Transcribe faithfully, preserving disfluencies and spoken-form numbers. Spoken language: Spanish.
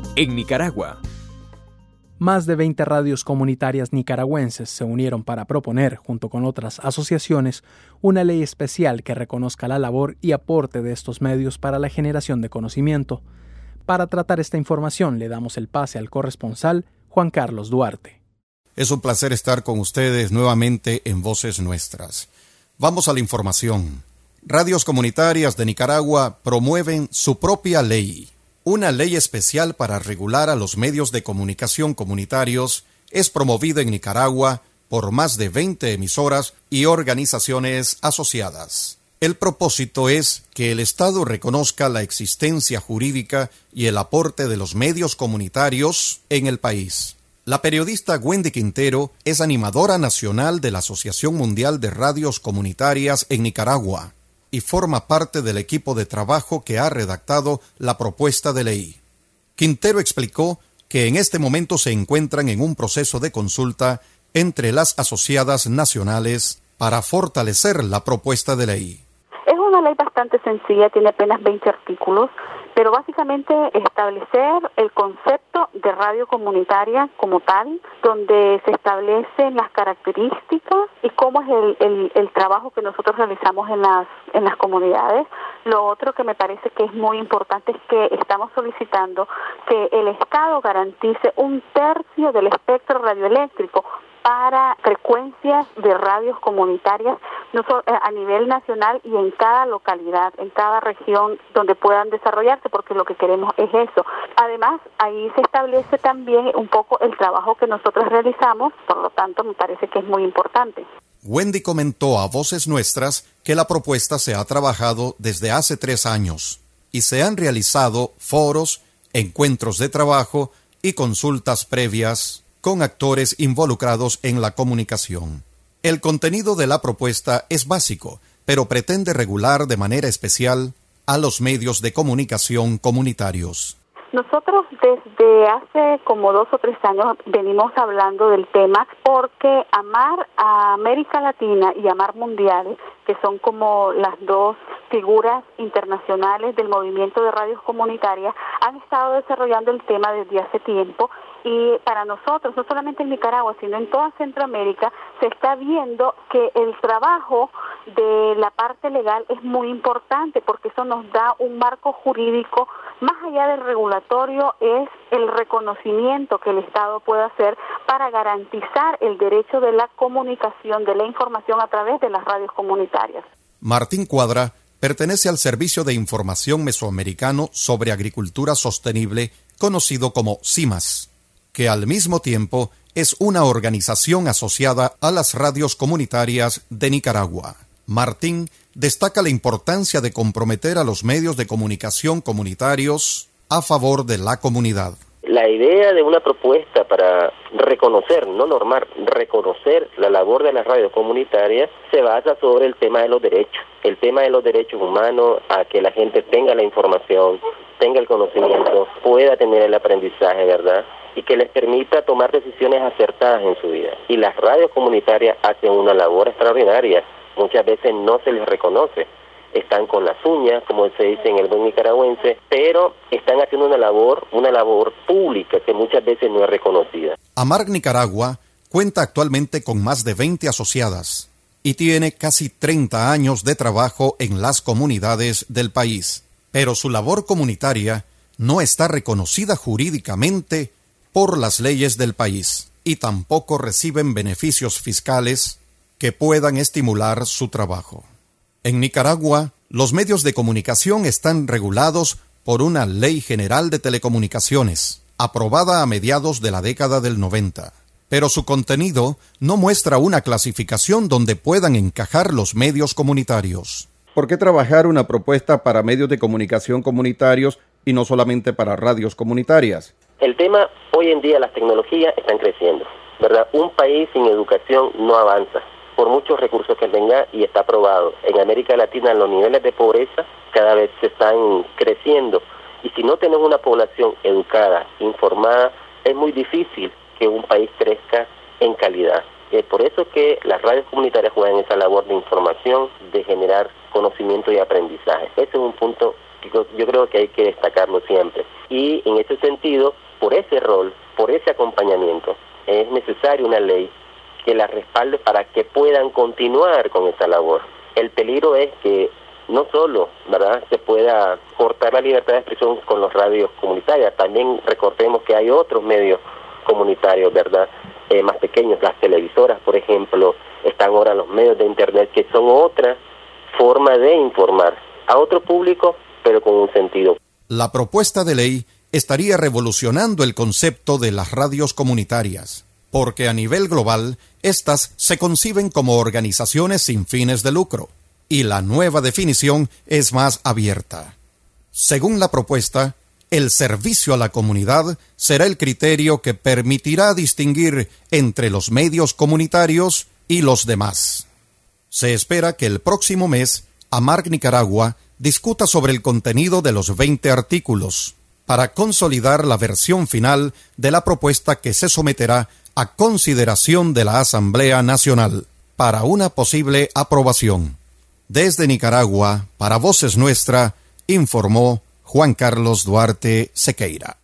en Nicaragua. Más de veinte radios comunitarias nicaragüenses se unieron para proponer, junto con otras asociaciones, una ley especial que reconozca la labor y aporte de estos medios para la generación de conocimiento. Para tratar esta información le damos el pase al corresponsal Juan Carlos Duarte. Es un placer estar con ustedes nuevamente en Voces Nuestras. Vamos a la información. Radios comunitarias de Nicaragua promueven su propia ley. Una ley especial para regular a los medios de comunicación comunitarios es promovida en Nicaragua por más de veinte emisoras y organizaciones asociadas. El propósito es que el Estado reconozca la existencia jurídica y el aporte de los medios comunitarios en el país. La periodista Wendy Quintero es animadora nacional de la Asociación Mundial de Radios Comunitarias en Nicaragua y forma parte del equipo de trabajo que ha redactado la propuesta de ley. Quintero explicó que en este momento se encuentran en un proceso de consulta entre las asociadas nacionales para fortalecer la propuesta de ley. Es una ley bastante sencilla, tiene apenas veinte artículos, pero básicamente establecer el concepto de radio comunitaria como tal, donde se establecen las características y cómo es el, el, el trabajo que nosotros realizamos en las, en las comunidades. Lo otro que me parece que es muy importante es que estamos solicitando que el Estado garantice un tercio del espectro radioeléctrico para frecuencias de radios comunitarias no solo a nivel nacional y en cada localidad, en cada región donde puedan desarrollarse, porque lo que queremos es eso. Además, ahí se establece también un poco el trabajo que nosotros realizamos, por lo tanto, me parece que es muy importante. Wendy comentó a Voces Nuestras que la propuesta se ha trabajado desde hace tres años y se han realizado foros, encuentros de trabajo y consultas previas con actores involucrados en la comunicación. El contenido de la propuesta es básico, pero pretende regular de manera especial a los medios de comunicación comunitarios. Nosotros desde hace como dos o tres años venimos hablando del tema porque AMAR a América Latina y AMAR Mundial, que son como las dos figuras internacionales del movimiento de radios comunitarias, han estado desarrollando el tema desde hace tiempo. Y para nosotros, no solamente en Nicaragua, sino en toda Centroamérica, se está viendo que el trabajo de la parte legal es muy importante porque eso nos da un marco jurídico, más allá del regulatorio, es el reconocimiento que el Estado puede hacer para garantizar el derecho de la comunicación, de la información a través de las radios comunitarias. Martín Cuadra pertenece al Servicio de Información Mesoamericano sobre Agricultura Sostenible, conocido como CIMAS, que al mismo tiempo es una organización asociada a las radios comunitarias de Nicaragua. Martín destaca la importancia de comprometer a los medios de comunicación comunitarios a favor de la comunidad. La idea de una propuesta para reconocer, no normar, reconocer la labor de las radios comunitarias se basa sobre el tema de los derechos, el tema de los derechos humanos, a que la gente tenga la información, tenga el conocimiento, pueda tener el aprendizaje, ¿verdad?, y que les permita tomar decisiones acertadas en su vida. Y las radios comunitarias hacen una labor extraordinaria, muchas veces no se les reconoce, están con las uñas, como se dice en el buen nicaragüense, pero están haciendo una labor, una labor pública que muchas veces no es reconocida. AMAR Nicaragua cuenta actualmente con más de veinte asociadas y tiene casi treinta años de trabajo en las comunidades del país, pero su labor comunitaria no está reconocida jurídicamente por las leyes del país y tampoco reciben beneficios fiscales que puedan estimular su trabajo. En Nicaragua, los medios de comunicación están regulados por una Ley General de Telecomunicaciones, aprobada a mediados de la década del noventa, pero su contenido no muestra una clasificación donde puedan encajar los medios comunitarios. ¿Por qué trabajar una propuesta para medios de comunicación comunitarios y no solamente para radios comunitarias? El tema, hoy en día las tecnologías están creciendo, ¿verdad? Un país sin educación no avanza, por muchos recursos que tenga, y está probado. En América Latina los niveles de pobreza cada vez se están creciendo, y si no tenemos una población educada, informada, es muy difícil que un país crezca en calidad. Es por eso que las radios comunitarias juegan esa labor de información, de generar conocimiento y aprendizaje. Ese es un punto Yo creo que hay que destacarlo siempre. Y en ese sentido, por ese rol, por ese acompañamiento, es necesaria una ley que la respalde para que puedan continuar con esa labor. El peligro es que no solo, ¿verdad?, se pueda cortar la libertad de expresión con los radios comunitarias, también recordemos que hay otros medios comunitarios, ¿verdad?, eh, más pequeños, las televisoras, por ejemplo, están ahora los medios de internet, que son otra forma de informar a otro público, pero con un sentido. La propuesta de ley estaría revolucionando el concepto de las radios comunitarias, porque a nivel global, estas se conciben como organizaciones sin fines de lucro, y la nueva definición es más abierta. Según la propuesta, el servicio a la comunidad será el criterio que permitirá distinguir entre los medios comunitarios y los demás. Se espera que el próximo mes, AMARC Nicaragua discuta sobre el contenido de los veinte artículos, para consolidar la versión final de la propuesta que se someterá a consideración de la Asamblea Nacional para una posible aprobación. Desde Nicaragua, para Voces Nuestra, informó Juan Carlos Duarte Sequeira.